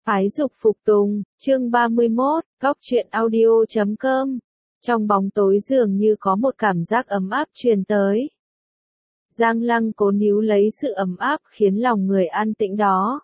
Phái dục phục tùng, chương 31, góc truyện audio.com. Trong bóng tối dường như có một cảm giác ấm áp truyền tới. Giang Lăng cố níu lấy sự ấm áp khiến lòng người an tĩnh đó.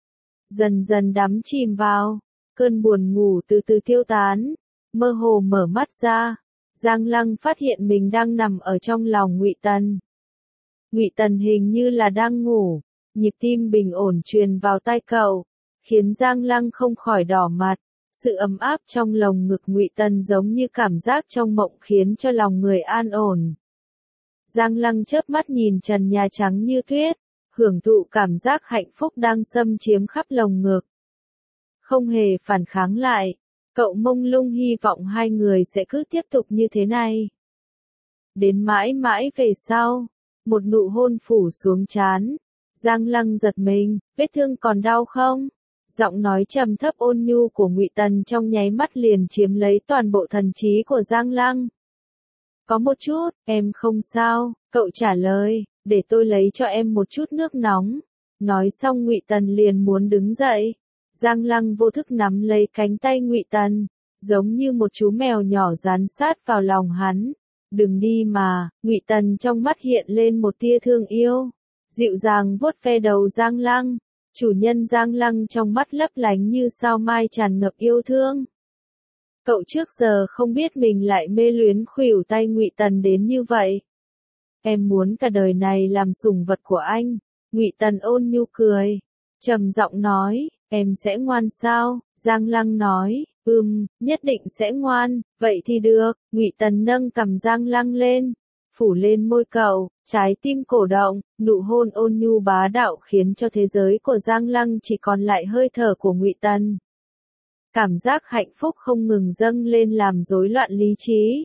Dần dần đắm chìm vào, cơn buồn ngủ từ từ tiêu tán, mơ hồ mở mắt ra, Giang Lăng phát hiện mình đang nằm ở trong lòng Ngụy Tần. Ngụy Tần hình như là đang ngủ, nhịp tim bình ổn truyền vào tai cậu, khiến Giang Lăng không khỏi đỏ mặt. Sự ấm áp trong lồng ngực Ngụy Tần giống như cảm giác trong mộng khiến cho lòng người an ổn. Giang Lăng chớp mắt nhìn trần nhà trắng như tuyết, hưởng thụ cảm giác hạnh phúc đang xâm chiếm khắp lồng ngực. Không hề phản kháng lại, cậu mông lung hy vọng hai người sẽ cứ tiếp tục như thế này. Đến mãi mãi về sau, một nụ hôn phủ xuống trán, Giang Lăng giật mình, vết thương còn đau không? Giọng nói trầm thấp ôn nhu của Ngụy Tần trong nháy mắt liền chiếm lấy toàn bộ thần trí của Giang Lăng. Có một chút, em không sao, cậu trả lời, để tôi lấy cho em một chút nước nóng. Nói xong Ngụy Tần liền muốn đứng dậy. Giang Lăng vô thức nắm lấy cánh tay Ngụy Tần, giống như một chú mèo nhỏ dán sát vào lòng hắn. Đừng đi mà, Ngụy Tần trong mắt hiện lên một tia thương yêu, dịu dàng vuốt ve đầu Giang Lăng. Chủ nhân Giang Lăng trong mắt lấp lánh như sao mai tràn ngập yêu thương. Cậu trước giờ không biết mình lại mê luyến khuỷu tay Ngụy Tần đến như vậy. Em muốn cả đời này làm sủng vật của anh. Ngụy Tần ôn nhu cười, trầm giọng nói, em sẽ ngoan sao? Giang Lăng nói, nhất định sẽ ngoan. Vậy thì được. Ngụy Tần nâng cằm Giang Lăng lên, phủ lên môi cậu, trái tim cổ động, nụ hôn ôn nhu bá đạo khiến cho thế giới của Giang Lăng chỉ còn lại hơi thở của Ngụy Tần. Cảm giác hạnh phúc không ngừng dâng lên làm rối loạn lý trí.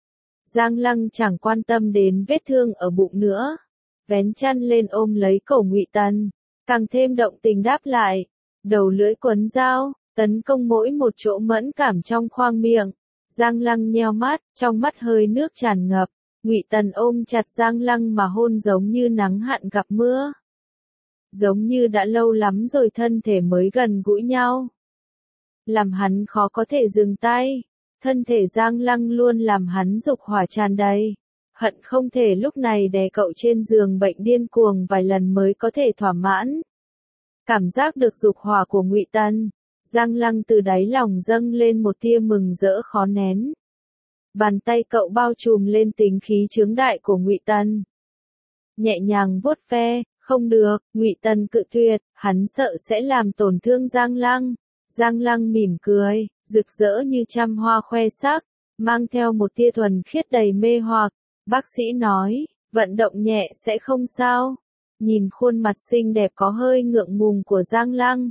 Giang Lăng chẳng quan tâm đến vết thương ở bụng nữa, vén chăn lên ôm lấy cổ Ngụy Tần, càng thêm động tình đáp lại, đầu lưỡi quấn dao, tấn công mỗi một chỗ mẫn cảm trong khoang miệng. Giang Lăng nheo mắt, trong mắt hơi nước tràn ngập. Ngụy Tần ôm chặt Giang Lăng mà hôn giống như nắng hạn gặp mưa. Giống như đã lâu lắm rồi thân thể mới gần gũi nhau. Làm hắn khó có thể dừng tay. Thân thể Giang Lăng luôn làm hắn dục hỏa tràn đầy. Hận không thể lúc này đè cậu trên giường bệnh điên cuồng vài lần mới có thể thỏa mãn. Cảm giác được dục hỏa của Ngụy Tần, Giang Lăng từ đáy lòng dâng lên một tia mừng rỡ khó nén. Bàn tay cậu bao trùm lên tính khí chướng đại của Ngụy Tần, nhẹ nhàng vuốt ve. Không được, Ngụy Tần cự tuyệt, hắn sợ sẽ làm tổn thương Giang Lăng. Giang Lăng mỉm cười, rực rỡ như trăm hoa khoe sắc, mang theo một tia thuần khiết đầy mê hoặc. Bác sĩ nói, vận động nhẹ sẽ không sao. Nhìn khuôn mặt xinh đẹp có hơi ngượng ngùng của Giang Lăng,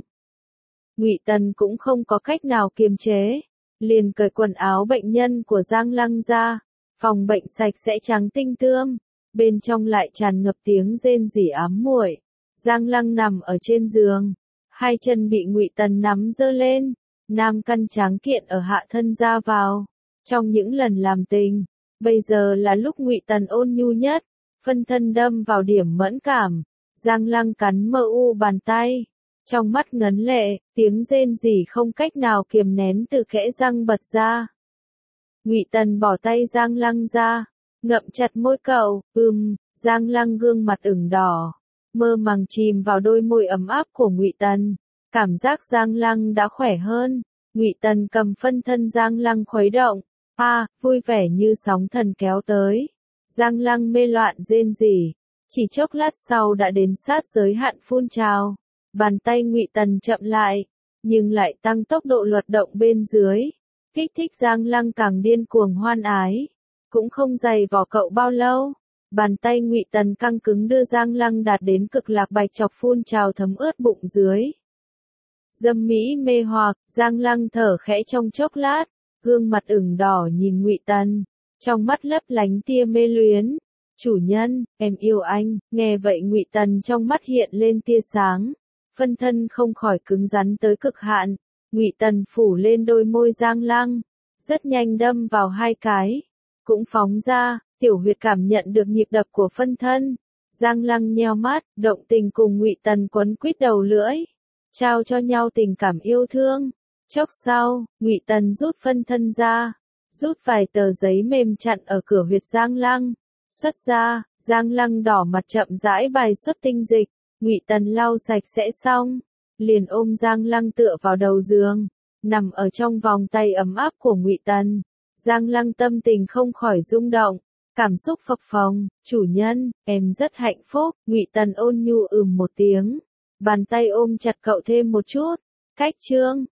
Ngụy Tần cũng không có cách nào kiềm chế, liền cởi quần áo bệnh nhân của Giang Lăng ra. Phòng bệnh sạch sẽ trắng tinh tươm, bên trong lại tràn ngập tiếng rên rỉ ám muội. Giang Lăng nằm ở trên giường, hai chân bị Ngụy Tần nắm giơ lên, nam căn tráng kiện ở hạ thân ra vào. Trong những lần làm tình, bây giờ là lúc Ngụy Tần ôn nhu nhất, phân thân đâm vào điểm mẫn cảm. Giang Lăng cắn mờ u bàn tay, trong mắt ngấn lệ, tiếng rên rỉ không cách nào kiềm nén từ kẽ răng bật ra. Ngụy Tần bỏ tay Giang Lăng ra, ngậm chặt môi cậu, Giang Lăng gương mặt ửng đỏ, mơ màng chìm vào đôi môi ấm áp của Ngụy Tần. Cảm giác Giang Lăng đã khỏe hơn. Ngụy Tần cầm phân thân Giang Lăng khuấy động, vui vẻ như sóng thần kéo tới. Giang Lăng mê loạn rên rỉ, chỉ chốc lát sau đã đến sát giới hạn phun trào. Bàn tay Ngụy Tần chậm lại, nhưng lại tăng tốc độ luật động bên dưới, kích thích Giang Lăng càng điên cuồng hoan ái. Cũng không dày vò cậu bao lâu, bàn tay Ngụy Tần căng cứng đưa Giang Lăng đạt đến cực lạc bạch chọc phun trào thấm ướt bụng dưới. Dâm mỹ mê hoặc, Giang Lăng thở khẽ trong chốc lát, gương mặt ửng đỏ nhìn Ngụy Tần, trong mắt lấp lánh tia mê luyến. Chủ nhân, em yêu anh. Nghe vậy Ngụy Tần trong mắt hiện lên tia sáng, phân thân không khỏi cứng rắn tới cực hạn. Ngụy Tần phủ lên đôi môi Giang Lăng, rất nhanh đâm vào hai cái, cũng phóng ra. Tiểu huyệt cảm nhận được nhịp đập của phân thân. Giang Lăng nheo mắt, động tình cùng Ngụy Tần quấn quýt đầu lưỡi. trao cho nhau tình cảm yêu thương. Chốc sau, Ngụy Tần rút phân thân ra, rút vài tờ giấy mềm chặn ở cửa huyệt Giang Lăng. Xuất ra, Giang Lăng đỏ mặt chậm rãi bài xuất tinh dịch. Ngụy Tần lau sạch sẽ xong, liền ôm Giang Lăng tựa vào đầu giường, nằm ở trong vòng tay ấm áp của Ngụy Tần. Giang Lăng tâm tình không khỏi rung động, cảm xúc phập phồng. Chủ nhân, em rất hạnh phúc. Ngụy Tần ôn nhu một tiếng, bàn tay ôm chặt cậu thêm một chút. Cách chương